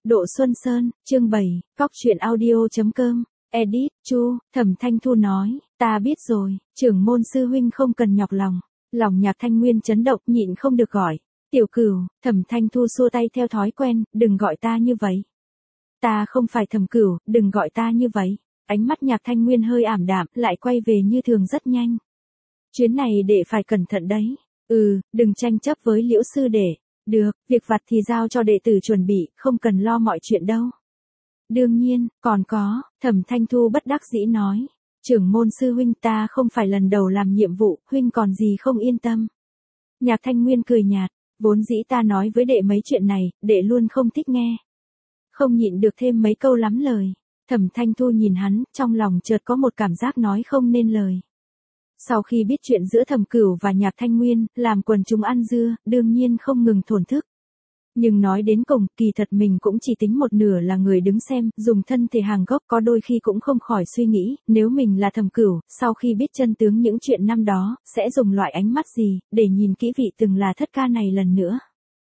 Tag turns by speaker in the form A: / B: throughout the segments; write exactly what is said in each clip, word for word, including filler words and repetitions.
A: Độ Xuân Sơn, chương bảy, Cóc truyện audio.com, edit, Chu, Thẩm Thanh Thu nói, ta biết rồi, trưởng môn sư huynh không cần nhọc lòng. Lòng Nhạc Thanh Nguyên chấn động nhịn không được gọi. Tiểu Cửu, Thẩm Thanh Thu xua tay theo thói quen, đừng gọi ta như vậy. Ta không phải Thẩm Cửu, đừng gọi ta như vậy. Ánh mắt Nhạc Thanh Nguyên hơi ảm đạm, lại quay về như thường rất nhanh. Chuyến này đệ phải cẩn thận đấy. Ừ, đừng tranh chấp với Liễu sư đệ. Được, việc vặt thì giao cho đệ tử chuẩn bị, không cần lo mọi chuyện đâu. Đương nhiên, còn có, Thẩm Thanh Thu bất đắc dĩ nói. Trưởng môn sư huynh, ta không phải lần đầu làm nhiệm vụ, huynh còn gì không yên tâm. Nhạc Thanh Nguyên cười nhạt, vốn dĩ ta nói với đệ mấy chuyện này, đệ luôn không thích nghe. Không nhịn được thêm mấy câu lắm lời. Thẩm Thanh Thu nhìn hắn, trong lòng chợt có một cảm giác nói không nên lời. Sau khi biết chuyện giữa Thẩm Cửu và Nhạc Thanh Nguyên, làm quần chúng ăn dưa, đương nhiên không ngừng thổn thức. Nhưng nói đến cùng, kỳ thật mình cũng chỉ tính một nửa là người đứng xem, dùng thân thể hàng gốc, có đôi khi cũng không khỏi suy nghĩ, nếu mình là Thẩm Cửu, sau khi biết chân tướng những chuyện năm đó, sẽ dùng loại ánh mắt gì, để nhìn kỹ vị từng là thất ca này lần nữa.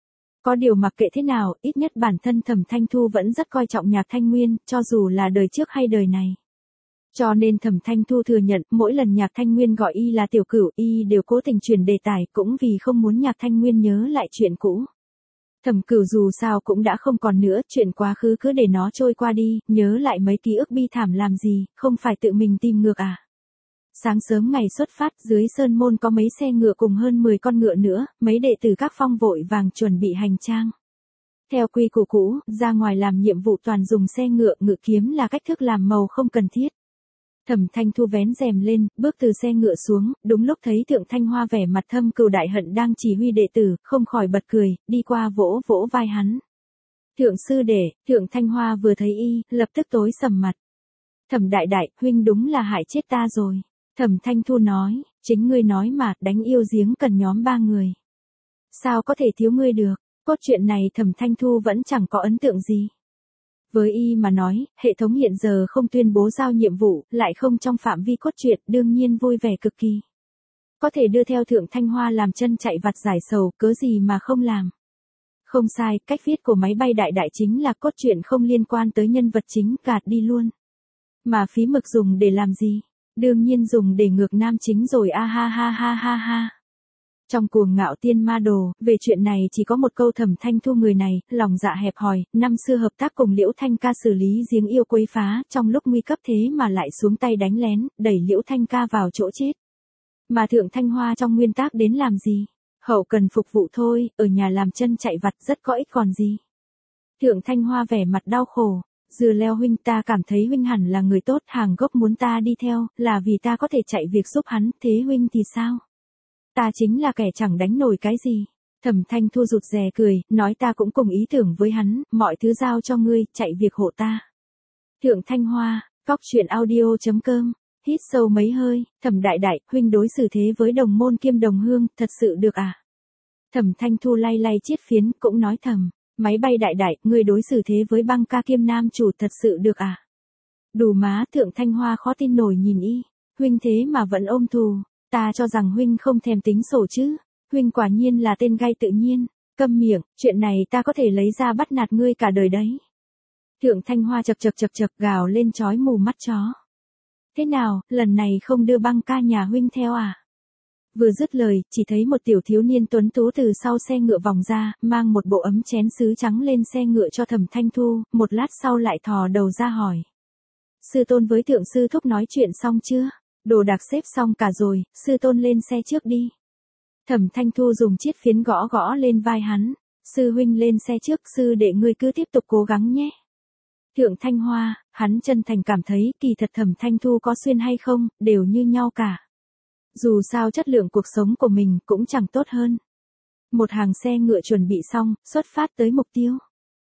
A: Có điều mặc kệ thế nào, ít nhất bản thân Thẩm Thanh Thu vẫn rất coi trọng Nhạc Thanh Nguyên, cho dù là đời trước hay đời này. Cho nên Thẩm Thanh Thu thừa nhận, mỗi lần Nhạc Thanh Nguyên gọi y là Tiểu Cửu, y đều cố tình chuyển đề tài, cũng vì không muốn Nhạc Thanh Nguyên nhớ lại chuyện cũ. Thẩm Cửu dù sao cũng đã không còn nữa, chuyện quá khứ cứ để nó trôi qua đi, nhớ lại mấy ký ức bi thảm làm gì, không phải tự mình tìm ngược à. Sáng sớm ngày xuất phát, dưới sơn môn có mấy xe ngựa cùng hơn mười con ngựa nữa, mấy đệ tử các phong vội vàng chuẩn bị hành trang. Theo quy củ cũ, ra ngoài làm nhiệm vụ toàn dùng xe ngựa, ngự kiếm là cách thức làm màu không cần thiết. Thẩm Thanh Thu vén rèm lên, bước từ xe ngựa xuống, đúng lúc thấy Thượng Thanh Hoa vẻ mặt thâm cừu đại hận đang chỉ huy đệ tử, không khỏi bật cười, đi qua vỗ vỗ vai hắn. Thượng sư đệ, Thượng Thanh Hoa vừa thấy y, lập tức tối sầm mặt. Thẩm đại đại, huynh đúng là hại chết ta rồi. Thẩm Thanh Thu nói, chính ngươi nói mà, đánh yêu giếng cần nhóm ba người. Sao có thể thiếu ngươi được, cốt truyện này Thẩm Thanh Thu vẫn chẳng có ấn tượng gì. Với y mà nói, hệ thống hiện giờ không tuyên bố giao nhiệm vụ, lại không trong phạm vi cốt truyện, đương nhiên vui vẻ cực kỳ. Có thể đưa theo Thượng Thanh Hoa làm chân chạy vặt giải sầu, cớ gì mà không làm. Không sai, cách viết của máy bay đại đại chính là cốt truyện không liên quan tới nhân vật chính, gạt đi luôn. Mà phí mực dùng để làm gì? Đương nhiên dùng để ngược nam chính rồi, a ha ha ha ha ha. Trong Cuồng Ngạo Tiên Ma Đồ, về chuyện này chỉ có một câu. Thẩm Thanh Thu người này, lòng dạ hẹp hòi, năm xưa hợp tác cùng Liễu Thanh Ca xử lý giếng yêu quấy phá, trong lúc nguy cấp thế mà lại xuống tay đánh lén, đẩy Liễu Thanh Ca vào chỗ chết. Mà Thượng Thanh Hoa trong nguyên tác đến làm gì? Hậu cần phục vụ thôi, ở nhà làm chân chạy vặt rất có ích còn gì. Thượng Thanh Hoa vẻ mặt đau khổ, Dừa Leo huynh, ta cảm thấy huynh hẳn là người tốt, hàng gốc muốn ta đi theo, là vì ta có thể chạy việc giúp hắn, thế huynh thì sao? Ta chính là kẻ chẳng đánh nổi cái gì. Thẩm Thanh Thu rụt rè cười, nói ta cũng cùng ý tưởng với hắn, mọi thứ giao cho ngươi, chạy việc hộ ta. Thượng Thanh Hoa, Cóc truyện audio.com, hít sâu mấy hơi, Thẩm đại đại, huynh đối xử thế với đồng môn kiêm đồng hương, thật sự được à? Thẩm Thanh Thu lay lay chiếc phiến, cũng nói thầm, máy bay đại đại, ngươi đối xử thế với băng ca kiêm nam chủ, thật sự được à? Đủ má. Thượng Thanh Hoa khó tin nổi nhìn y, huynh thế mà vẫn ôm thù. Ta cho rằng huynh không thèm tính sổ chứ, huynh quả nhiên là tên gay tự nhiên, câm miệng, chuyện này ta có thể lấy ra bắt nạt ngươi cả đời đấy. Thượng Thanh Hoa chật chật chật chật gào lên chói mù mắt chó. Thế nào, lần này không đưa băng ca nhà huynh theo à? Vừa dứt lời, chỉ thấy một tiểu thiếu niên tuấn tú từ sau xe ngựa vòng ra, mang một bộ ấm chén sứ trắng lên xe ngựa cho Thẩm Thanh Thu, một lát sau lại thò đầu ra hỏi. Sư tôn với Thượng sư thúc nói chuyện xong chưa? Đồ đạc xếp xong cả rồi, sư tôn lên xe trước đi. Thẩm Thanh Thu dùng chiếc phiến gõ gõ lên vai hắn. Sư huynh lên xe trước, sư đệ ngươi cứ tiếp tục cố gắng nhé. Thượng Thanh Hoa, hắn chân thành cảm thấy kỳ thật Thẩm Thanh Thu có xuyên hay không, đều như nhau cả. Dù sao chất lượng cuộc sống của mình cũng chẳng tốt hơn. Một hàng xe ngựa chuẩn bị xong, xuất phát tới mục tiêu.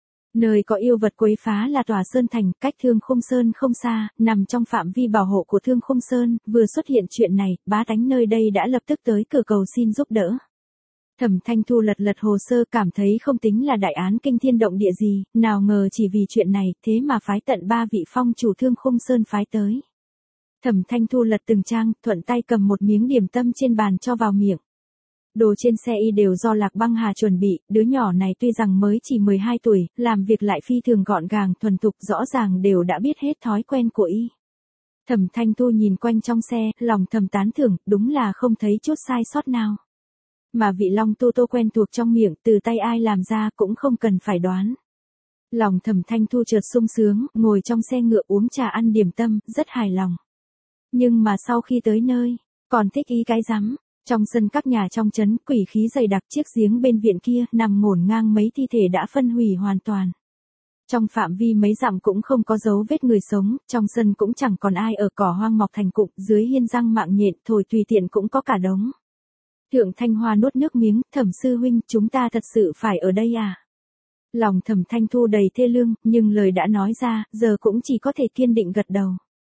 A: Nơi có yêu vật quấy phá là Tòa Sơn Thành, cách Thương Khung Sơn không xa, nằm trong phạm vi bảo hộ của Thương Khung Sơn. Vừa xuất hiện chuyện này, bá tánh nơi đây đã lập tức tới cửa cầu xin giúp đỡ. Thẩm Thanh Thu lật lật hồ sơ, cảm thấy không tính là đại án kinh thiên động địa gì, nào ngờ chỉ vì chuyện này, thế mà phái tận ba vị phong chủ Thương Khung Sơn phái tới. Thẩm Thanh Thu lật từng trang, thuận tay cầm một miếng điểm tâm trên bàn cho vào miệng. Đồ trên xe y đều do Lạc Băng Hà chuẩn bị, đứa nhỏ này tuy rằng mới chỉ mười hai tuổi, làm việc lại phi thường gọn gàng thuần thục, rõ ràng đều đã biết hết thói quen của y. Thẩm Thanh Thu nhìn quanh trong xe, lòng thầm tán thưởng, đúng là không thấy chút sai sót nào. Mà vị long tô tô quen thuộc trong miệng, từ tay ai làm ra cũng không cần phải đoán. Lòng Thẩm Thanh Thu chợt sung sướng, ngồi trong xe ngựa uống trà ăn điểm tâm, rất hài lòng. Nhưng mà sau khi tới nơi, còn thích ý cái rắm. Trong sân các nhà trong trấn, quỷ khí dày đặc, chiếc giếng bên viện kia nằm ngổn ngang mấy thi thể đã phân hủy hoàn toàn. Trong phạm vi mấy dặm cũng không có dấu vết người sống, trong sân cũng chẳng còn ai ở, cỏ hoang mọc thành cụm, dưới hiên răng mạng nhện thổi tùy tiện cũng có cả đống. Thượng Thanh Hoa nuốt nước miếng, Thẩm sư huynh, chúng ta thật sự phải ở đây à? Lòng Thẩm Thanh Thu đầy thê lương, nhưng lời đã nói ra, giờ cũng chỉ có thể kiên định gật đầu.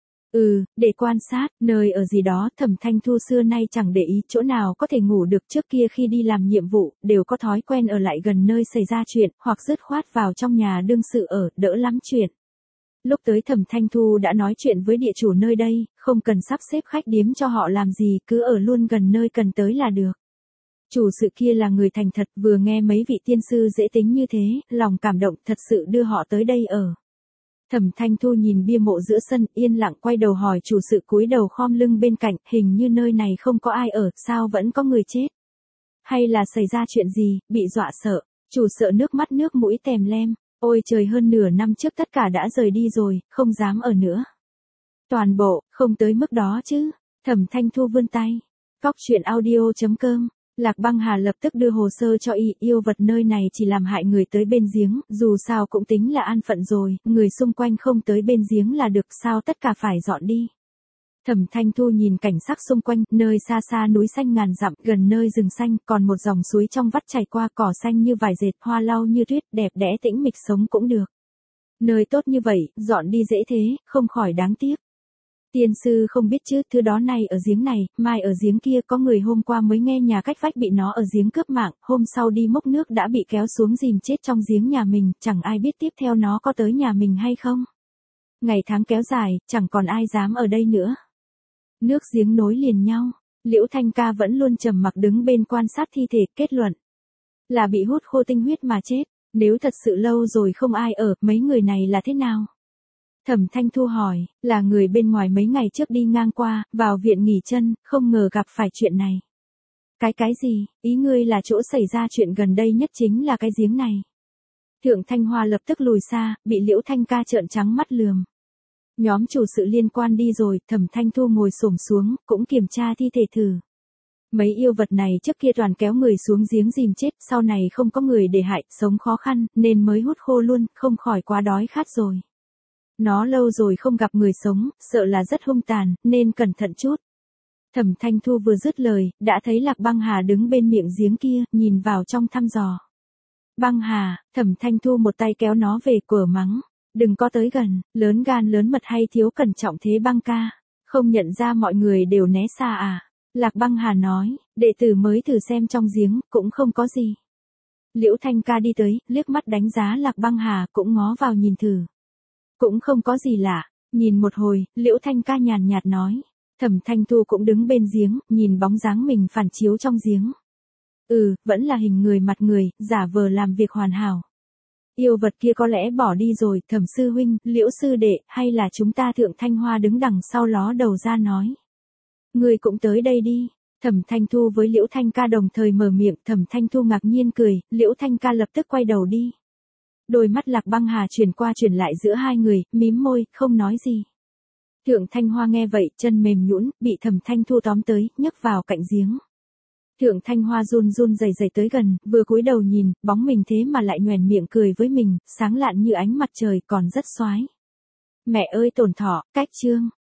A: Ừ, để quan sát, nơi ở gì đó, Thẩm Thanh Thu xưa nay chẳng để ý chỗ nào có thể ngủ được, trước kia khi đi làm nhiệm vụ, đều có thói quen ở lại gần nơi xảy ra chuyện, hoặc dứt khoát vào trong nhà đương sự ở, đỡ lắm chuyện. Lúc tới Thẩm Thanh Thu đã nói chuyện với địa chủ nơi đây, không cần sắp xếp khách điếm cho họ làm gì, cứ ở luôn gần nơi cần tới là được. Chủ sự kia là người thành thật, vừa nghe mấy vị tiên sư dễ tính như thế, lòng cảm động, thật sự đưa họ tới đây ở. Thẩm Thanh Thu nhìn bia mộ giữa sân, yên lặng quay đầu hỏi chủ sự, cúi đầu khom lưng bên cạnh, hình như nơi này không có ai ở, sao vẫn có người chết? Hay là xảy ra chuyện gì, bị dọa sợ? Chủ sợ nước mắt nước mũi tèm lem, ôi trời, hơn nửa năm trước tất cả đã rời đi rồi, không dám ở nữa. Toàn bộ, không tới mức đó chứ. Thẩm Thanh Thu vươn tay. Góc truyện audio chấm com. Lạc Băng Hà lập tức đưa hồ sơ cho y, yêu vật nơi này chỉ làm hại người tới bên giếng, dù sao cũng tính là an phận rồi, người xung quanh không tới bên giếng là được, sao tất cả phải dọn đi. Thẩm Thanh Thu nhìn cảnh sắc xung quanh, nơi xa xa núi xanh ngàn dặm, gần nơi rừng xanh, còn một dòng suối trong vắt chảy qua, cỏ xanh như vải dệt, hoa lau như tuyết, đẹp đẽ tĩnh mịch, sống cũng được. Nơi tốt như vậy, dọn đi dễ thế, không khỏi đáng tiếc. Tiên sư không biết chứ, thứ đó này ở giếng này, mai ở giếng kia, có người hôm qua mới nghe nhà cách vách bị nó ở giếng cướp mạng, hôm sau đi múc nước đã bị kéo xuống dìm chết trong giếng nhà mình, chẳng ai biết tiếp theo nó có tới nhà mình hay không. Ngày tháng kéo dài, chẳng còn ai dám ở đây nữa. Nước giếng nối liền nhau, Liễu Thanh Ca vẫn luôn trầm mặc đứng bên quan sát thi thể, kết luận là bị hút khô tinh huyết mà chết, nếu thật sự lâu rồi không ai ở, mấy người này là thế nào? Thẩm Thanh Thu hỏi, là người bên ngoài mấy ngày trước đi ngang qua, vào viện nghỉ chân, không ngờ gặp phải chuyện này. Cái cái gì, ý ngươi là chỗ xảy ra chuyện gần đây nhất chính là cái giếng này. Thượng Thanh Hoa lập tức lùi xa, bị Liễu Thanh Ca trợn trắng mắt lườm. Nhóm chủ sự liên quan đi rồi, Thẩm Thanh Thu ngồi xổm xuống, cũng kiểm tra thi thể thử. Mấy yêu vật này trước kia toàn kéo người xuống giếng dìm chết, sau này không có người để hại, sống khó khăn, nên mới hút khô luôn, không khỏi quá đói khát rồi. Nó lâu rồi không gặp người sống, sợ là rất hung tàn, nên cẩn thận chút. Thẩm Thanh Thu vừa dứt lời, đã thấy Lạc Băng Hà đứng bên miệng giếng kia, nhìn vào trong thăm dò. Băng Hà, Thẩm Thanh Thu một tay kéo nó về, quở mắng. Đừng có tới gần, lớn gan lớn mật hay thiếu cẩn trọng thế Băng ca. Không nhận ra mọi người đều né xa à? Lạc Băng Hà nói, đệ tử mới thử xem trong giếng, cũng không có gì. Liễu Thanh Ca đi tới, liếc mắt đánh giá Lạc Băng Hà, cũng ngó vào nhìn thử. Cũng không có gì lạ, nhìn một hồi, Liễu Thanh Ca nhàn nhạt nói. Thẩm Thanh Thu cũng đứng bên giếng, nhìn bóng dáng mình phản chiếu trong giếng. Ừ, vẫn là hình người mặt người, giả vờ làm việc hoàn hảo. Yêu vật kia có lẽ bỏ đi rồi, Thẩm sư huynh, Liễu sư đệ, hay là chúng ta Thượng Thanh Hoa đứng đằng sau ló đầu ra nói. Người cũng tới đây đi. Thẩm Thanh Thu với Liễu Thanh Ca đồng thời mở miệng, Thẩm Thanh Thu ngạc nhiên cười, Liễu Thanh Ca lập tức quay đầu đi. Đôi mắt Lạc Băng Hà chuyển qua chuyển lại giữa hai người, mím môi, không nói gì. Thượng Thanh Hoa nghe vậy, chân mềm nhũn, bị Thẩm Thanh Thu tóm tới, nhấc vào cạnh giếng. Thượng Thanh Hoa run run rẩy rẩy tới gần, vừa cúi đầu nhìn, bóng mình thế mà lại nhoẻn miệng cười với mình, sáng lạn như ánh mặt trời, còn rất xoái. Mẹ ơi tổn thọ, cách chương.